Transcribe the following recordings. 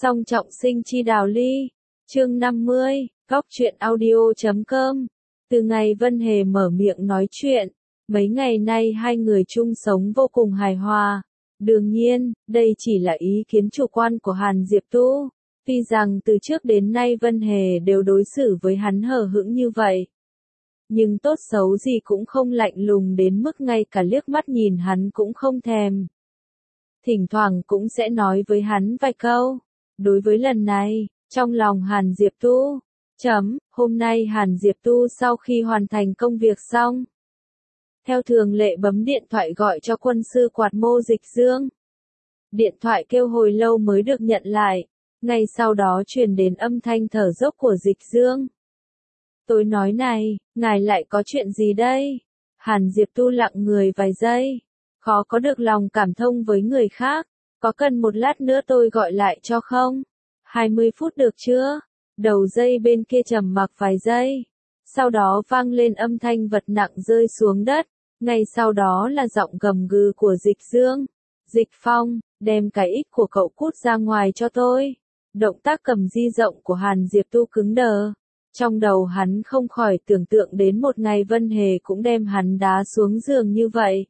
Song trọng sinh chi đào ly. Chương 50, góc truyện audio.com. Từ ngày Vân Hề mở miệng nói chuyện, mấy ngày nay hai người chung sống vô cùng hài hòa. Đương nhiên, đây chỉ là ý kiến chủ quan của Hàn Diệp Tu. Tuy rằng từ trước đến nay Vân Hề đều đối xử với hắn hờ hững như vậy. Nhưng tốt xấu gì cũng không lạnh lùng đến mức ngay cả liếc mắt nhìn hắn cũng không thèm. Thỉnh thoảng cũng sẽ nói với hắn vài câu. Đối với lần này, trong lòng Hàn Diệp Tu, hôm nay Hàn Diệp Tu sau khi hoàn thành công việc xong, theo thường lệ bấm điện thoại gọi cho quân sư Quạt Mô Dịch Dương. Điện thoại kêu hồi lâu mới được nhận lại, ngay sau đó truyền đến âm thanh thở dốc của Dịch Dương. Tôi nói này, ngài lại có chuyện gì đây? Hàn Diệp Tu lặng người vài giây, khó có được lòng cảm thông với người khác, có cần một lát nữa tôi gọi lại cho không? 20 phút được chưa? Đầu dây bên kia trầm mặc vài giây, sau đó vang lên âm thanh vật nặng rơi xuống đất, ngay sau đó là giọng gầm gừ của Dịch Dương. Dịch Phong, đem cái ích của cậu cút ra ngoài cho tôi. Động tác cầm di rộng của Hàn Diệp Tu cứng đờ. Trong đầu hắn không khỏi tưởng tượng đến một ngày Vân Hề cũng đem hắn đá xuống giường như vậy.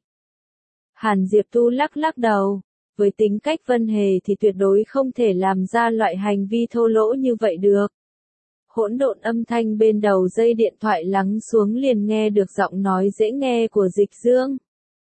Hàn Diệp Tu lắc lắc đầu. Với tính cách Vân Hề thì tuyệt đối không thể làm ra loại hành vi thô lỗ như vậy được. Hỗn độn âm thanh bên đầu dây điện thoại lắng xuống liền nghe được giọng nói dễ nghe của Dịch Dương.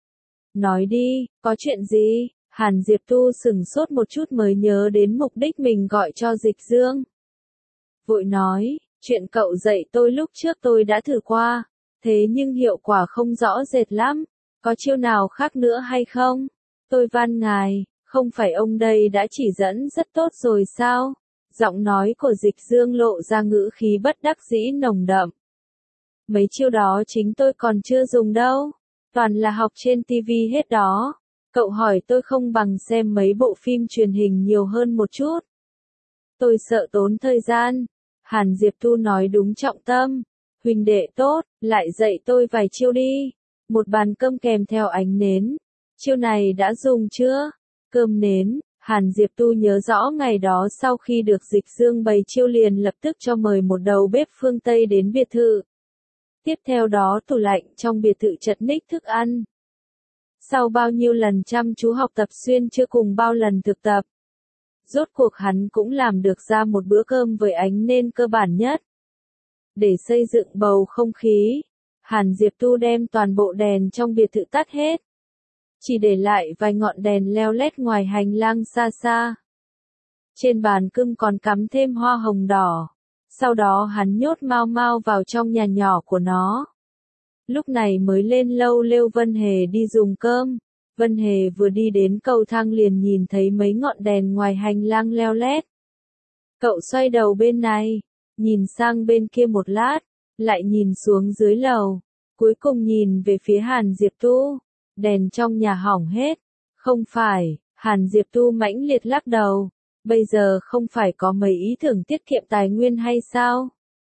Nói đi, có chuyện gì? Hàn Diệp Tu sửng sốt một chút mới nhớ đến mục đích mình gọi cho Dịch Dương. Vội nói, chuyện cậu dạy tôi lúc trước tôi đã thử qua, thế nhưng hiệu quả không rõ rệt lắm, có chiêu nào khác nữa hay không? Tôi van ngài, không phải ông đây đã chỉ dẫn rất tốt rồi sao? Giọng nói của Dịch Dương lộ ra ngữ khí bất đắc dĩ nồng đậm. Mấy chiêu đó chính tôi còn chưa dùng đâu, toàn là học trên TV hết đó. Cậu hỏi tôi không bằng xem mấy bộ phim truyền hình nhiều hơn một chút. Tôi sợ tốn thời gian. Hàn Diệp Tu nói đúng trọng tâm. Huynh đệ tốt, lại dạy tôi vài chiêu đi. Một bàn cơm kèm theo ánh nến. Chiêu này đã dùng chưa? Cơm nến. Hàn Diệp Tu nhớ rõ ngày đó sau khi được Dịch Dương bày chiêu liền lập tức cho mời một đầu bếp phương Tây đến biệt thự. Tiếp theo đó tủ lạnh trong biệt thự chật ních thức ăn. Sau bao nhiêu lần chăm chú học tập xuyên chưa cùng bao lần thực tập, rốt cuộc hắn cũng làm được ra một bữa cơm với ánh nến cơ bản nhất. Để xây dựng bầu không khí, Hàn Diệp Tu đem toàn bộ đèn trong biệt thự tắt hết. Chỉ để lại vài ngọn đèn leo lét ngoài hành lang xa xa. Trên bàn cơm còn cắm thêm hoa hồng đỏ. Sau đó hắn nhốt Mao Mao vào trong nhà nhỏ của nó. Lúc này mới lên lâu lêu Vân Hề đi dùng cơm. Vân Hề vừa đi đến cầu thang liền nhìn thấy mấy ngọn đèn ngoài hành lang leo lét. Cậu xoay đầu bên này, nhìn sang bên kia một lát, lại nhìn xuống dưới lầu, cuối cùng nhìn về phía Hàn Diệp Tu. Đèn trong nhà hỏng hết. Không phải, Hàn Diệp Tu mãnh liệt lắc đầu. Bây giờ không phải có mấy ý tưởng tiết kiệm tài nguyên hay sao?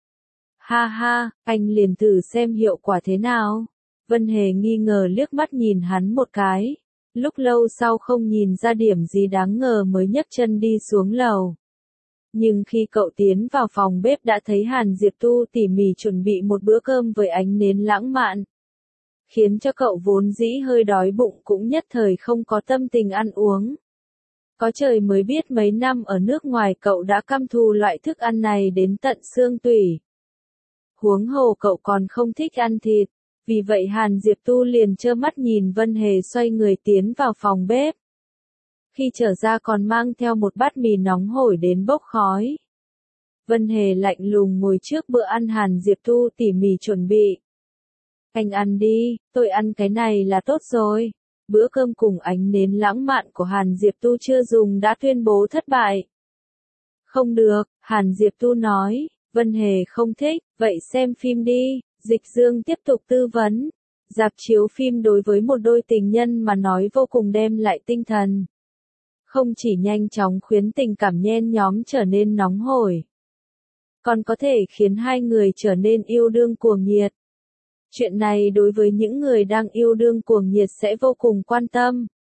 Ha ha, anh liền thử xem hiệu quả thế nào. Vân Hề nghi ngờ liếc mắt nhìn hắn một cái. Lúc lâu sau không nhìn ra điểm gì đáng ngờ mới nhấc chân đi xuống lầu. Nhưng khi cậu tiến vào phòng bếp đã thấy Hàn Diệp Tu tỉ mỉ chuẩn bị một bữa cơm với ánh nến lãng mạn. Khiến cho cậu vốn dĩ hơi đói bụng cũng nhất thời không có tâm tình ăn uống. Có trời mới biết mấy năm ở nước ngoài cậu đã căm thù loại thức ăn này đến tận xương tủy. Huống hồ cậu còn không thích ăn thịt, vì vậy Hàn Diệp Tu liền trơ mắt nhìn Vân Hề xoay người tiến vào phòng bếp. Khi trở ra còn mang theo một bát mì nóng hổi đến bốc khói. Vân Hề lạnh lùng ngồi trước bữa ăn Hàn Diệp Tu tỉ mỉ chuẩn bị. Anh ăn đi, tôi ăn cái này là tốt rồi. Bữa cơm cùng ánh nến lãng mạn của Hàn Diệp Tu chưa dùng đã tuyên bố thất bại. Không được, Hàn Diệp Tu nói, Vân Hề không thích, vậy xem phim đi. Dịch Dương tiếp tục tư vấn. Rạp chiếu phim đối với một đôi tình nhân mà nói vô cùng đem lại tinh thần. Không chỉ nhanh chóng khiến tình cảm nhen nhóm trở nên nóng hổi, còn có thể khiến hai người trở nên yêu đương cuồng nhiệt. Chuyện này đối với những người đang yêu đương cuồng nhiệt sẽ vô cùng quan tâm.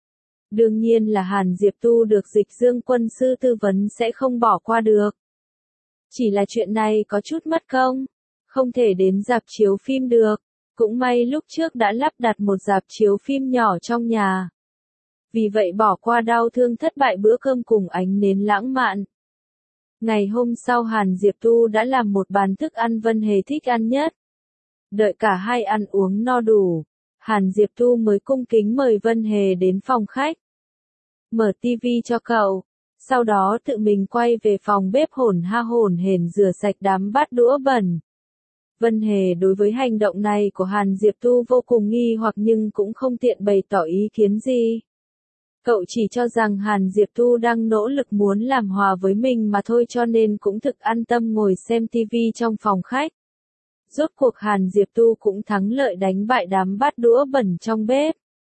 Đương nhiên là Hàn Diệp Tu được Dịch Dương quân sư tư vấn sẽ không bỏ qua được. Chỉ là chuyện này có chút mất công, không thể đến rạp chiếu phim được. Cũng may lúc trước đã lắp đặt một rạp chiếu phim nhỏ trong nhà. Vì vậy bỏ qua đau thương thất bại bữa cơm cùng ánh nến lãng mạn. Ngày hôm sau Hàn Diệp Tu đã làm một bàn thức ăn Vân Hề thích ăn nhất. Đợi cả hai ăn uống no đủ, Hàn Diệp Tu mới cung kính mời Vân Hề đến phòng khách. Mở tivi cho cậu, sau đó tự mình quay về phòng bếp hổn hển rửa sạch đám bát đũa bẩn. Vân Hề đối với hành động này của Hàn Diệp Tu vô cùng nghi hoặc nhưng cũng không tiện bày tỏ ý kiến gì. Cậu chỉ cho rằng Hàn Diệp Tu đang nỗ lực muốn làm hòa với mình mà thôi cho nên cũng thực an tâm ngồi xem tivi trong phòng khách. Rốt cuộc Hàn Diệp Tu cũng thắng lợi đánh bại đám bát đũa bẩn trong bếp.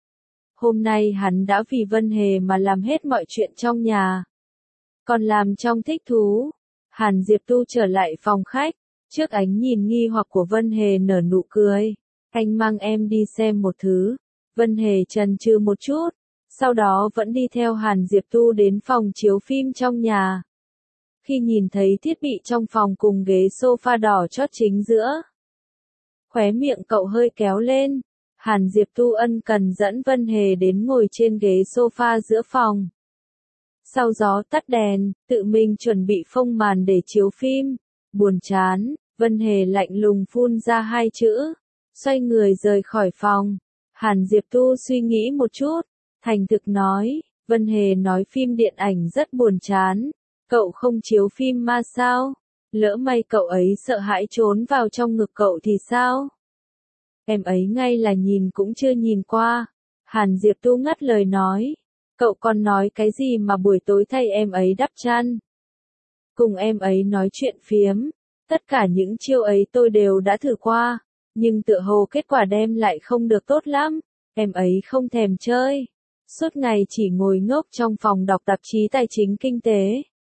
Hôm nay hắn đã vì Vân Hề mà làm hết mọi chuyện trong nhà. Còn làm trong thích thú, Hàn Diệp Tu trở lại phòng khách, trước ánh nhìn nghi hoặc của Vân Hề nở nụ cười. Anh mang em đi xem một thứ. Vân Hề chần chừ một chút, sau đó vẫn đi theo Hàn Diệp Tu đến phòng chiếu phim trong nhà. Khi nhìn thấy thiết bị trong phòng cùng ghế sofa đỏ chót chính giữa, khóe miệng cậu hơi kéo lên. Hàn Diệp Tu ân cần dẫn Vân Hề đến ngồi trên ghế sofa giữa phòng. Sau gió tắt đèn, tự mình chuẩn bị phông màn để chiếu phim. Buồn chán, Vân Hề lạnh lùng phun ra hai chữ, xoay người rời khỏi phòng. Hàn Diệp Tu suy nghĩ một chút, thành thực nói, Vân Hề nói phim điện ảnh rất buồn chán, cậu không chiếu phim ma sao? Lỡ may cậu ấy sợ hãi trốn vào trong ngực cậu thì sao? Em ấy ngay là nhìn cũng chưa nhìn qua. Hàn Diệp Tu ngắt lời nói, cậu còn nói cái gì mà buổi tối thay em ấy đắp chăn? Cùng em ấy nói chuyện phiếm, tất cả những chiêu ấy tôi đều đã thử qua, nhưng tựa hồ kết quả đem lại không được tốt lắm, em ấy không thèm chơi. Suốt ngày chỉ ngồi ngốc trong phòng đọc tạp chí tài chính kinh tế.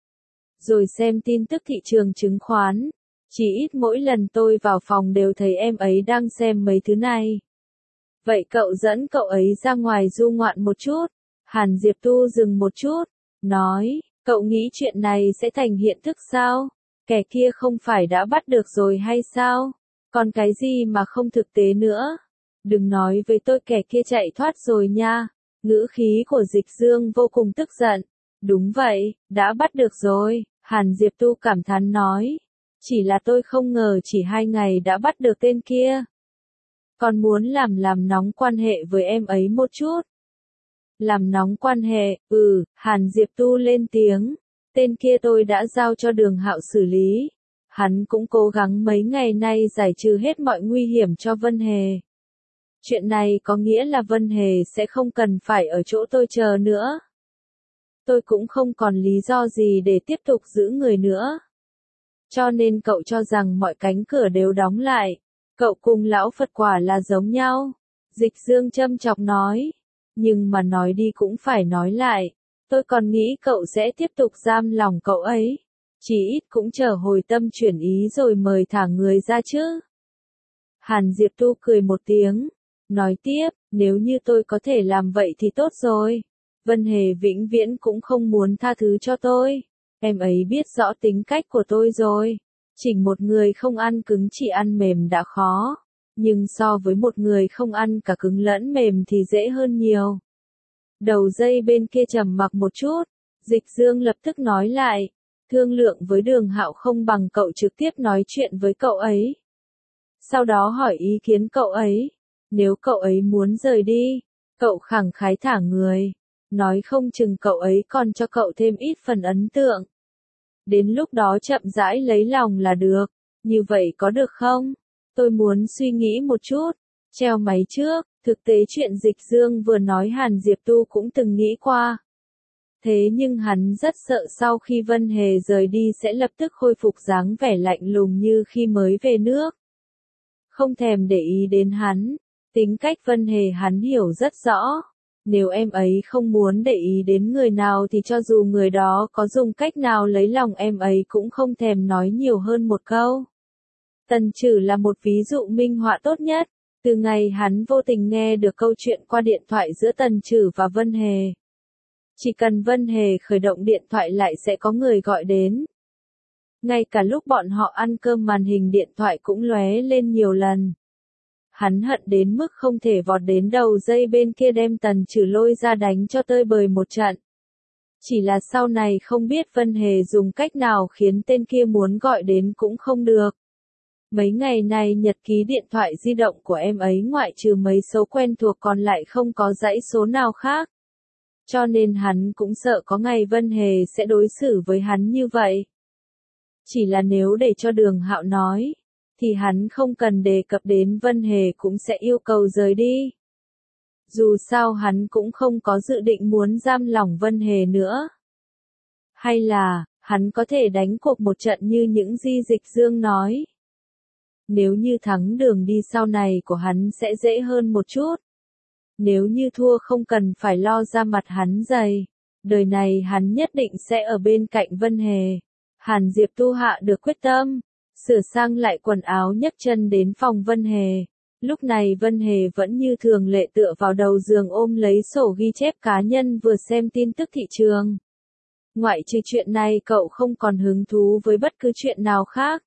Rồi xem tin tức thị trường chứng khoán. Chỉ ít mỗi lần tôi vào phòng đều thấy em ấy đang xem mấy thứ này. Vậy cậu dẫn cậu ấy ra ngoài du ngoạn một chút. Hàn Diệp Tu dừng một chút, nói, cậu nghĩ chuyện này sẽ thành hiện thực sao? Kẻ kia không phải đã bắt được rồi hay sao? Còn cái gì mà không thực tế nữa? Đừng nói với tôi kẻ kia chạy thoát rồi nha. Ngữ khí của Dịch Dương vô cùng tức giận. Đúng vậy, đã bắt được rồi, Hàn Diệp Tu cảm thán nói. Chỉ là tôi không ngờ chỉ 2 ngày đã bắt được tên kia. Còn muốn làm nóng quan hệ với em ấy một chút. Làm nóng quan hệ, Hàn Diệp Tu lên tiếng. Tên kia tôi đã giao cho Đường Hạo xử lý. Hắn cũng cố gắng mấy ngày nay giải trừ hết mọi nguy hiểm cho Vân Hề. Chuyện này có nghĩa là Vân Hề sẽ không cần phải ở chỗ tôi chờ nữa. Tôi cũng không còn lý do gì để tiếp tục giữ người nữa. Cho nên cậu cho rằng mọi cánh cửa đều đóng lại. Cậu cùng lão Phật quả là giống nhau. Dịch Dương châm chọc nói. Nhưng mà nói đi cũng phải nói lại. Tôi còn nghĩ cậu sẽ tiếp tục giam lòng cậu ấy. Chỉ ít cũng chờ hồi tâm chuyển ý rồi mời thả người ra chứ. Hàn Diệp Tu cười một tiếng. Nói tiếp, nếu như tôi có thể làm vậy thì tốt rồi. Vân Hề vĩnh viễn cũng không muốn tha thứ cho tôi. Em ấy biết rõ tính cách của tôi rồi. Chỉnh một người không ăn cứng chỉ ăn mềm đã khó. Nhưng so với một người không ăn cả cứng lẫn mềm thì dễ hơn nhiều. Đầu dây bên kia trầm mặc một chút. Dịch Dương lập tức nói lại. Thương lượng với Đường Hạo không bằng cậu trực tiếp nói chuyện với cậu ấy. Sau đó hỏi ý kiến cậu ấy. Nếu cậu ấy muốn rời đi, cậu khẳng khái thả người. Nói không chừng cậu ấy còn cho cậu thêm ít phần ấn tượng. Đến lúc đó chậm rãi lấy lòng là được. Như vậy có được không? Tôi muốn suy nghĩ một chút. Treo máy trước, thực tế chuyện Dịch Dương vừa nói Hàn Diệp Tu cũng từng nghĩ qua. Thế nhưng hắn rất sợ sau khi Vân Hề rời đi sẽ lập tức khôi phục dáng vẻ lạnh lùng như khi mới về nước. Không thèm để ý đến hắn. Tính cách Vân Hề hắn hiểu rất rõ. Nếu em ấy không muốn để ý đến người nào thì cho dù người đó có dùng cách nào lấy lòng em ấy cũng không thèm nói nhiều hơn một câu. Tần Trử là một ví dụ minh họa tốt nhất. Từ ngày hắn vô tình nghe được câu chuyện qua điện thoại giữa Tần Trử và Vân Hề, Chỉ cần Vân Hề khởi động điện thoại lại sẽ có người gọi đến. Ngay cả lúc bọn họ ăn cơm màn hình điện thoại cũng lóe lên nhiều lần. Hắn hận đến mức không thể vọt đến đầu dây bên kia đem Tần Trừ lôi ra đánh cho tơi bời một trận. Chỉ là sau này không biết Vân Hề dùng cách nào khiến tên kia muốn gọi đến cũng không được. Mấy ngày này nhật ký điện thoại di động của em ấy ngoại trừ mấy số quen thuộc còn lại không có dãy số nào khác. Cho nên hắn cũng sợ có ngày Vân Hề sẽ đối xử với hắn như vậy. Chỉ là nếu để cho Đường Hạo nói, thì hắn không cần đề cập đến Vân Hề cũng sẽ yêu cầu rời đi. Dù sao hắn cũng không có dự định muốn giam lỏng Vân Hề nữa. Hay là, hắn có thể đánh cuộc một trận như những gì Dịch Dương nói. Nếu như thắng đường đi sau này của hắn sẽ dễ hơn một chút. Nếu như thua không cần phải lo ra mặt hắn dày. Đời này hắn nhất định sẽ ở bên cạnh Vân Hề. Hàn Diệp tu hạ được quyết tâm. Sửa sang lại quần áo nhấc chân đến phòng Vân Hề. Lúc này Vân Hề vẫn như thường lệ tựa vào đầu giường ôm lấy sổ ghi chép cá nhân vừa xem tin tức thị trường. Ngoại trừ chuyện này cậu không còn hứng thú với bất cứ chuyện nào khác.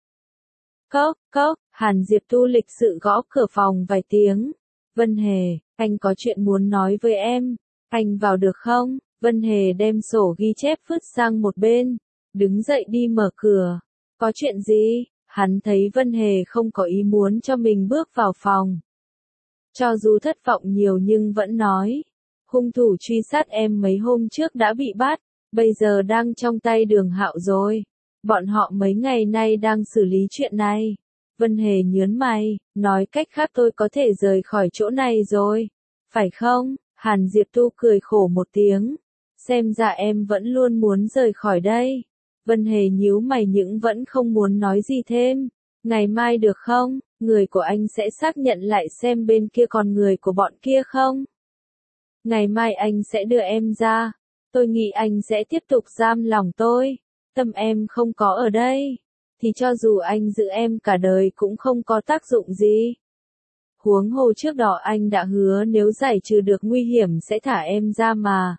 Cốc, cốc, Hàn Diệp Tu lịch sự gõ cửa phòng vài tiếng. Vân Hề, anh có chuyện muốn nói với em. Anh vào được không? Vân Hề đem sổ ghi chép vứt sang một bên. Đứng dậy đi mở cửa. Có chuyện gì? Hắn thấy Vân Hề không có ý muốn cho mình bước vào phòng. Cho dù thất vọng nhiều nhưng vẫn nói. Hung thủ truy sát em mấy hôm trước đã bị bắt. Bây giờ đang trong tay Đường Hạo rồi. Bọn họ mấy ngày nay đang xử lý chuyện này. Vân Hề nhớn mày, nói cách khác tôi có thể rời khỏi chỗ này rồi. Phải không? Hàn Diệp Tu cười khổ một tiếng. Xem ra em vẫn luôn muốn rời khỏi đây. Vân Hề nhíu mày nhưng vẫn không muốn nói gì thêm. Ngày mai được không? Người của anh sẽ xác nhận lại xem bên kia còn người của bọn kia không? Ngày mai anh sẽ đưa em ra. Tôi nghĩ anh sẽ tiếp tục giam lòng tôi. Tâm em không có ở đây. Thì cho dù anh giữ em cả đời cũng không có tác dụng gì. Huống hồ trước đó anh đã hứa nếu giải trừ được nguy hiểm sẽ thả em ra mà.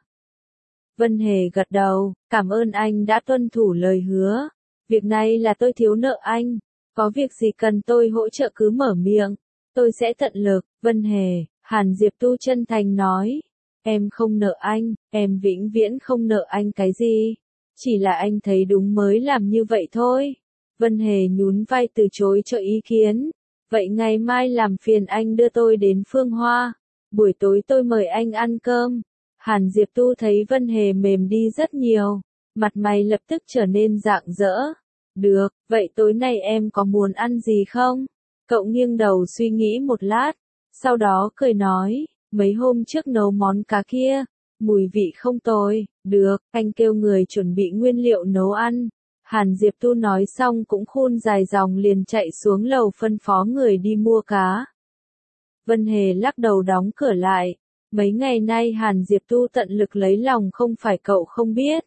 Vân Hề gật đầu, cảm ơn anh đã tuân thủ lời hứa. Việc này là tôi thiếu nợ anh. Có việc gì cần tôi hỗ trợ cứ mở miệng. Tôi sẽ tận lực. Vân Hề, Hàn Diệp Tu chân thành nói. Em không nợ anh, em vĩnh viễn không nợ anh cái gì. Chỉ là anh thấy đúng mới làm như vậy thôi. Vân Hề nhún vai từ chối cho ý kiến. Vậy ngày mai làm phiền anh đưa tôi đến Phương Hoa. Buổi tối tôi mời anh ăn cơm. Hàn Diệp Tu thấy Vân Hề mềm đi rất nhiều. Mặt mày lập tức trở nên rạng rỡ. Được, vậy tối nay em có muốn ăn gì không? Cậu nghiêng đầu suy nghĩ một lát. Sau đó cười nói, mấy hôm trước nấu món cá kia. Mùi vị không tồi, được, anh kêu người chuẩn bị nguyên liệu nấu ăn. Hàn Diệp Tu nói xong cũng khôn dài dòng liền chạy xuống lầu phân phó người đi mua cá. Vân Hề lắc đầu đóng cửa lại. Mấy ngày nay Hàn Diệp Tu tận lực lấy lòng không phải cậu không biết.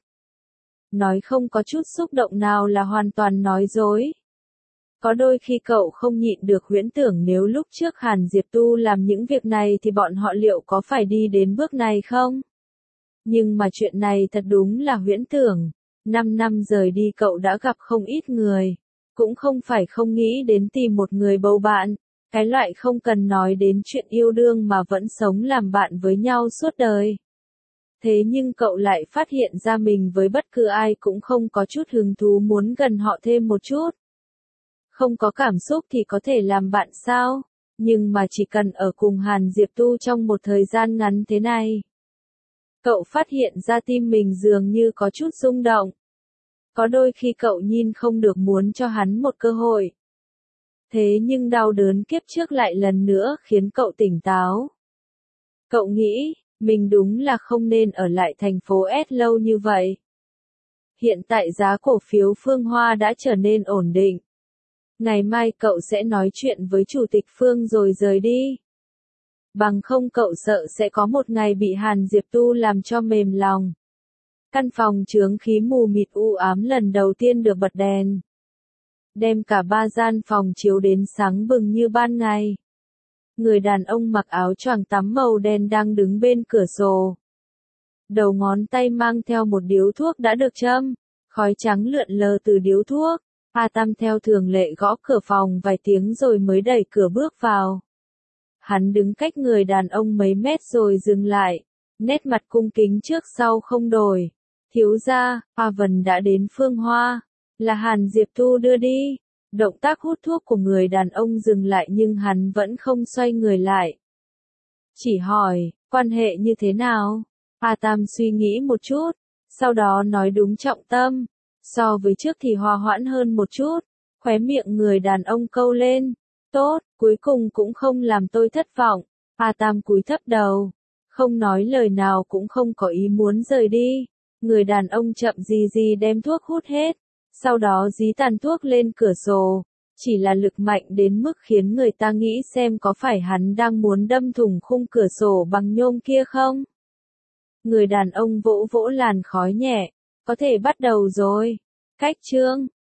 Nói không có chút xúc động nào là hoàn toàn nói dối. Có đôi khi cậu không nhịn được huyễn tưởng nếu lúc trước Hàn Diệp Tu làm những việc này thì bọn họ liệu có phải đi đến bước này không? Nhưng mà chuyện này thật đúng là huyễn tưởng. 5 năm rời đi cậu đã gặp không ít người. Cũng không phải không nghĩ đến tìm một người bầu bạn. Cái loại không cần nói đến chuyện yêu đương mà vẫn sống làm bạn với nhau suốt đời. Thế nhưng cậu lại phát hiện ra mình với bất cứ ai cũng không có chút hứng thú muốn gần họ thêm một chút. Không có cảm xúc thì có thể làm bạn sao? Nhưng mà chỉ cần ở cùng Hàn Diệp Tu trong một thời gian ngắn thế này. Cậu phát hiện ra tim mình dường như có chút rung động. Có đôi khi cậu nhìn không được muốn cho hắn một cơ hội. Thế nhưng đau đớn kiếp trước lại lần nữa khiến cậu tỉnh táo. Cậu nghĩ, mình đúng là không nên ở lại thành phố S lâu như vậy. Hiện tại giá cổ phiếu Phương Hoa đã trở nên ổn định. Ngày mai cậu sẽ nói chuyện với Chủ tịch Phương rồi rời đi. Bằng không cậu sợ sẽ có một ngày bị Hàn Diệp Tu làm cho mềm lòng. Căn phòng chướng khí mù mịt u ám lần đầu tiên được bật đèn. Đem cả 3 gian phòng chiếu đến sáng bừng như ban ngày. Người đàn ông mặc áo choàng tắm màu đen đang đứng bên cửa sổ. Đầu ngón tay mang theo một điếu thuốc đã được châm, khói trắng lượn lờ từ điếu thuốc. A Tam theo thường lệ gõ cửa phòng vài tiếng rồi mới đẩy cửa bước vào. Hắn đứng cách người đàn ông mấy mét rồi dừng lại, nét mặt cung kính trước sau không đổi. Thiếu gia, A Vân đã đến Phương Hoa, là Hàn Diệp Thu đưa đi. Động tác hút thuốc của người đàn ông dừng lại nhưng hắn vẫn không xoay người lại. Chỉ hỏi, quan hệ như thế nào? A Tam suy nghĩ một chút, sau đó nói đúng trọng tâm. So với trước thì hòa hoãn hơn một chút, khóe miệng người đàn ông câu lên. Tốt, cuối cùng cũng không làm tôi thất vọng. A Tam cúi thấp đầu, không nói lời nào cũng không có ý muốn rời đi. Người đàn ông chậm gì đem thuốc hút hết, sau đó dí tàn thuốc lên cửa sổ. Chỉ là lực mạnh đến mức khiến người ta nghĩ xem có phải hắn đang muốn đâm thủng khung cửa sổ bằng nhôm kia không? Người đàn ông vỗ vỗ làn khói nhẹ, có thể bắt đầu rồi. Cách chương